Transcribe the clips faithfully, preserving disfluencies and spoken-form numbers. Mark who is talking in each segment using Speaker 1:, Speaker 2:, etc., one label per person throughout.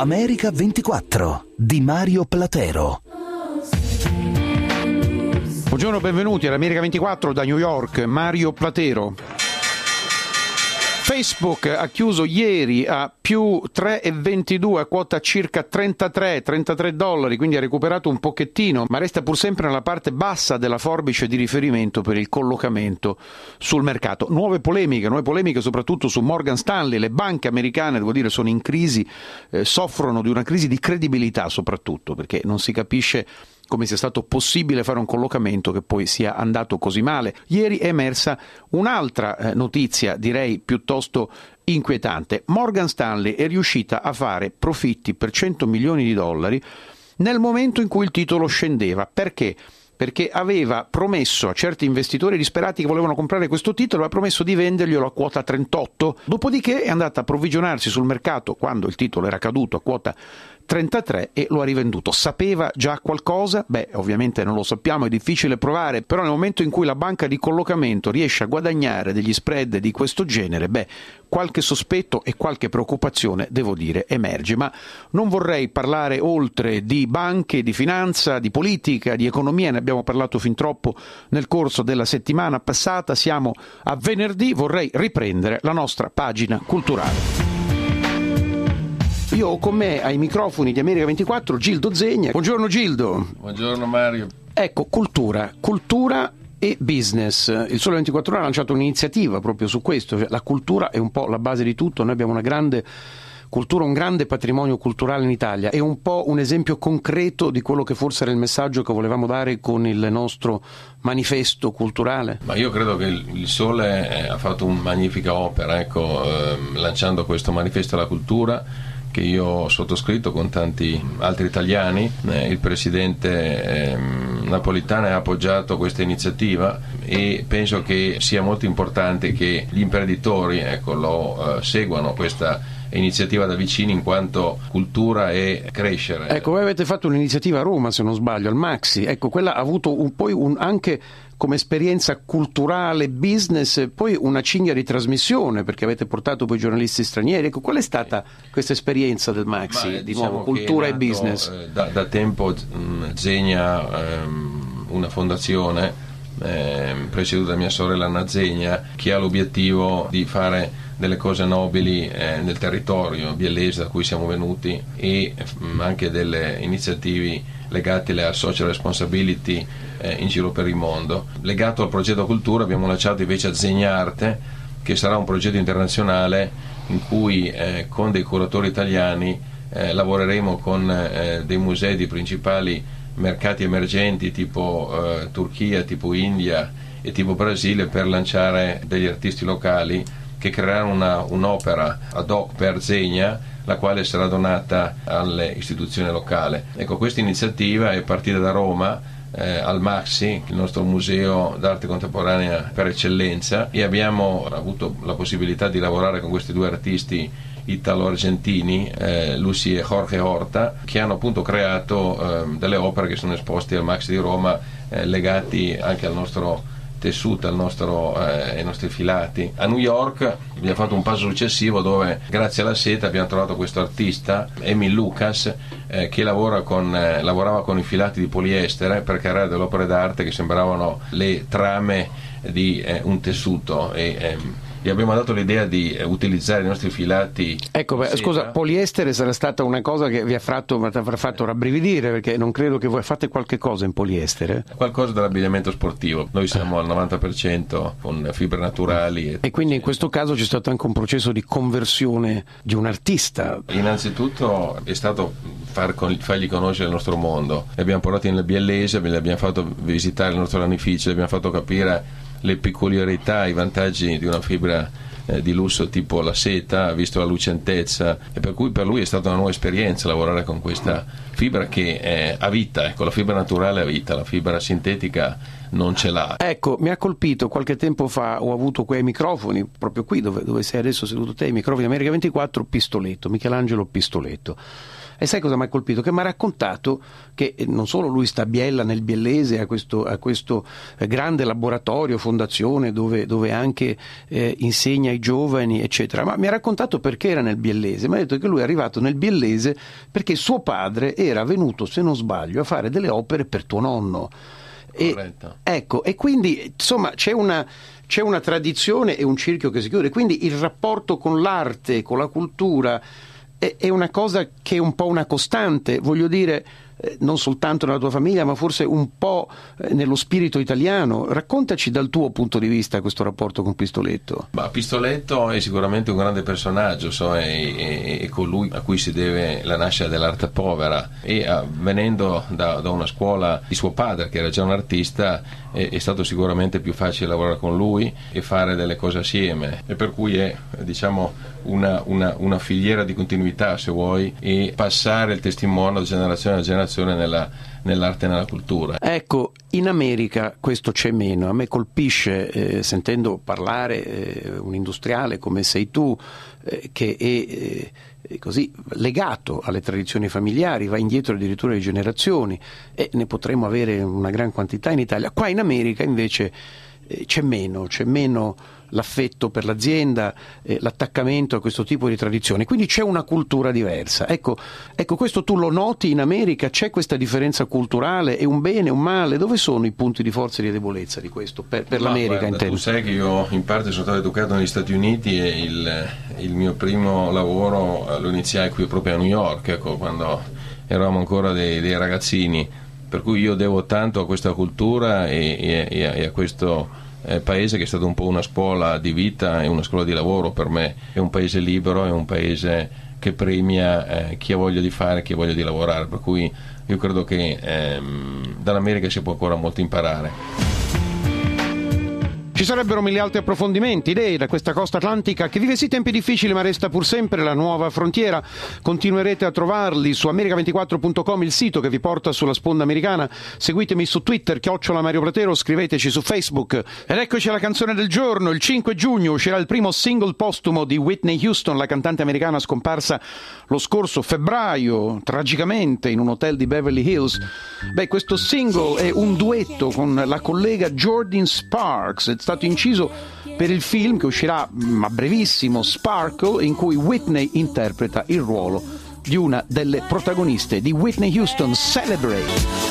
Speaker 1: America ventiquattro di Mario Platero.
Speaker 2: Buongiorno, benvenuti all'America ventiquattro da New York, Mario Platero. Facebook ha chiuso ieri a più tre virgola ventidue a quota circa trentatré dollari, quindi ha recuperato un pochettino, ma resta pur sempre nella parte bassa della forbice di riferimento per il collocamento sul mercato. Nuove polemiche, nuove polemiche soprattutto su Morgan Stanley. Le banche americane, devo dire, sono in crisi, eh, soffrono di una crisi di credibilità soprattutto, perché non si capisce come sia stato possibile fare un collocamento che poi sia andato così male. Ieri è emersa un'altra eh, notizia, direi piuttosto inquietante. Morgan Stanley è riuscita a fare profitti per cento milioni di dollari nel momento in cui il titolo scendeva. Perché? Perché aveva promesso a certi investitori disperati che volevano comprare questo titolo, ha promesso di venderglielo a quota trentotto, dopodiché è andata a approvvigionarsi sul mercato quando il titolo era caduto a quota trentatré e lo ha rivenduto. Sapeva già qualcosa? Beh, ovviamente non lo sappiamo, è difficile provare, però nel momento in cui la banca di collocamento riesce a guadagnare degli spread di questo genere, beh, qualche sospetto e qualche preoccupazione, devo dire, emerge. Ma non vorrei parlare oltre di banche, di finanza, di politica, di economia, ne abbiamo parlato fin troppo nel corso della settimana passata. Siamo a venerdì, vorrei riprendere la nostra pagina culturale. Io ho con me ai microfoni di America ventiquattro Gildo Zegna. Buongiorno Gildo.
Speaker 3: Buongiorno Mario.
Speaker 2: Ecco, cultura, cultura e business. Il Sole ventiquattro Ore ha lanciato un'iniziativa proprio su questo, cioè la cultura è un po' la base di tutto. Noi abbiamo una grande cultura, un grande patrimonio culturale in Italia, è un po' un esempio concreto di quello che forse era il messaggio che volevamo dare con il nostro manifesto culturale.
Speaker 3: Ma io credo che il Sole ha fatto una magnifica opera, ecco, ehm, lanciando questo manifesto alla cultura, che io ho sottoscritto con tanti altri italiani. Eh, il presidente eh, Napolitano ha appoggiato questa iniziativa e penso che sia molto importante che gli imprenditori ecco, lo eh, seguano questa iniziativa da vicino, in quanto cultura e crescere.
Speaker 2: Ecco, voi avete fatto un'iniziativa a Roma, se non sbaglio, al Maxi. Ecco, quella ha avuto un, poi un, anche come esperienza culturale, business, poi una cinghia di trasmissione, perché avete portato poi giornalisti stranieri. Ecco, qual è stata questa esperienza del Maxi,
Speaker 3: Ma,
Speaker 2: di
Speaker 3: diciamo
Speaker 2: nuovo, cultura
Speaker 3: nato,
Speaker 2: e business?
Speaker 3: Eh, da, da tempo mh, Zegna, ehm, una fondazione ehm, presieduta da mia sorella Anna Zegna, che ha l'obiettivo di fare delle cose nobili eh, nel territorio biellese da cui siamo venuti e mh, anche delle iniziative legate alla social responsibility eh, in giro per il mondo. Legato al progetto cultura abbiamo lanciato invece a Zegnarte, che sarà un progetto internazionale in cui eh, con dei curatori italiani eh, lavoreremo con eh, dei musei di principali mercati emergenti tipo eh, Turchia, tipo India e tipo Brasile, per lanciare degli artisti locali che creeranno una, un'opera ad hoc per Zegna, la quale sarà donata alle istituzioni locali. Ecco, questa iniziativa è partita da Roma, eh, al Maxi, il nostro museo d'arte contemporanea per eccellenza, e abbiamo avuto la possibilità di lavorare con questi due artisti italo-argentini, eh, Lucy e Jorge Horta, che hanno appunto creato eh, delle opere che sono esposte al Maxi di Roma, eh, legati anche al nostro tessuto, al nostro, eh, ai nostri filati. A New York abbiamo fatto un passo successivo dove, grazie alla seta, abbiamo trovato questo artista, Emil Lucas, eh, che lavora con, eh, lavorava con i filati di poliestere per creare delle opere d'arte che sembravano le trame di eh, un tessuto, e ehm, gli abbiamo dato l'idea di utilizzare i nostri filati.
Speaker 2: Ecco, beh, scusa, poliestere sarà stata una cosa che vi ha fatto, vi avrà fatto rabbrividire, perché non credo che voi fate qualche cosa in poliestere.
Speaker 3: Qualcosa dell'abbigliamento sportivo. Noi siamo al novanta per cento con fibre naturali. E,
Speaker 2: e quindi in questo caso c'è stato anche un processo di conversione di un artista.
Speaker 3: Innanzitutto è stato far con, fargli conoscere il nostro mondo. Li abbiamo portati nel biellese, li abbiamo fatto visitare il nostro lanificio, li abbiamo fatto capire le peculiarità, i vantaggi di una fibra eh, di lusso tipo la seta, visto la lucentezza, e per cui per lui è stata una nuova esperienza lavorare con questa fibra che è, ha vita, ecco, la fibra naturale ha vita, la fibra sintetica non ce l'ha.
Speaker 2: Ecco, mi ha colpito, qualche tempo fa ho avuto quei microfoni, proprio qui dove, dove sei adesso seduto te, i microfoni di America ventiquattro, Pistoletto, Michelangelo Pistoletto. E sai cosa mi ha colpito? Che mi ha raccontato che non solo lui sta a Biella, nel biellese, a questo, a questo grande laboratorio, fondazione, dove, dove anche eh, insegna ai giovani, eccetera, ma mi ha raccontato perché era nel biellese. Mi ha detto che lui è arrivato nel biellese perché suo padre era venuto, se non sbaglio, a fare delle opere per tuo nonno. E, ecco, e quindi insomma c'è una, c'è una tradizione e un cerchio che si chiude, quindi il rapporto con l'arte, con la cultura è, è una cosa che è un po' una costante, voglio dire, eh, non soltanto nella tua famiglia, ma forse un po' eh, nello spirito italiano. Raccontaci dal tuo punto di vista questo rapporto con Pistoletto.
Speaker 3: Ma Pistoletto è sicuramente un grande personaggio, so, è, è, è colui a cui si deve la nascita dell'arte povera, e a, venendo da, da una scuola di suo padre che era già un artista, è, è stato sicuramente più facile lavorare con lui e fare delle cose assieme, e per cui è, diciamo, una, una, una filiera di continuità, se vuoi, e passare il testimone da generazione a generazione nella, nell'arte e nella cultura.
Speaker 2: Ecco, in America questo c'è meno. A me colpisce, eh, sentendo parlare eh, un industriale come sei tu, eh, che è eh, così legato alle tradizioni familiari, va indietro addirittura di generazioni, e ne potremmo avere una gran quantità in Italia. Qua in America invece eh, c'è meno, c'è meno l'affetto per l'azienda, eh, l'attaccamento a questo tipo di tradizioni, quindi c'è una cultura diversa. Ecco, ecco, questo tu lo noti in America? C'è questa differenza culturale? È un bene, un male? Dove sono i punti di forza e di debolezza di questo per, per l'America?
Speaker 3: Guarda, tu sai che io in parte sono stato educato negli Stati Uniti, e il, il mio primo lavoro lo iniziai qui proprio a New York, ecco, quando eravamo ancora dei, dei ragazzini, per cui io devo tanto a questa cultura e, e, e a questo Eh, paese che è stato un po' una scuola di vita e una scuola di lavoro per me. È un paese libero, è un paese che premia eh, chi ha voglia di fare, chi ha voglia di lavorare, per cui io credo che ehm, dall'America si può ancora molto imparare.
Speaker 2: Ci sarebbero mille altri approfondimenti, idee da questa costa atlantica che vive sì tempi difficili ma resta pur sempre la nuova frontiera. Continuerete a trovarli su america ventiquattro punto com, il sito che vi porta sulla sponda americana. Seguitemi su Twitter, chiocciola Mario Platero, scriveteci su Facebook. Ed eccoci alla canzone del giorno. Il cinque giugno uscirà il primo single postumo di Whitney Houston, la cantante americana scomparsa lo scorso febbraio, tragicamente, in un hotel di Beverly Hills. Beh, questo single è un duetto con la collega Jordin Sparks. È stato inciso per il film che uscirà a brevissimo, Sparkle, in cui Whitney interpreta il ruolo di una delle protagoniste di Whitney Houston Celebrate.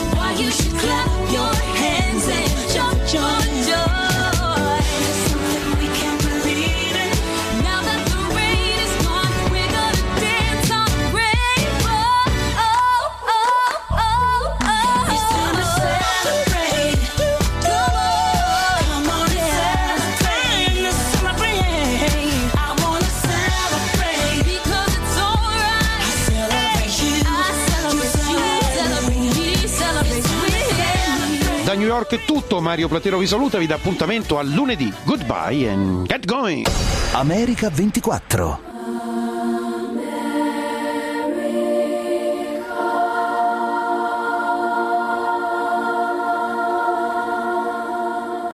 Speaker 2: Da New York è tutto, Mario Platero vi saluta, vi dà appuntamento a lunedì. Goodbye and get going!
Speaker 1: America ventiquattro.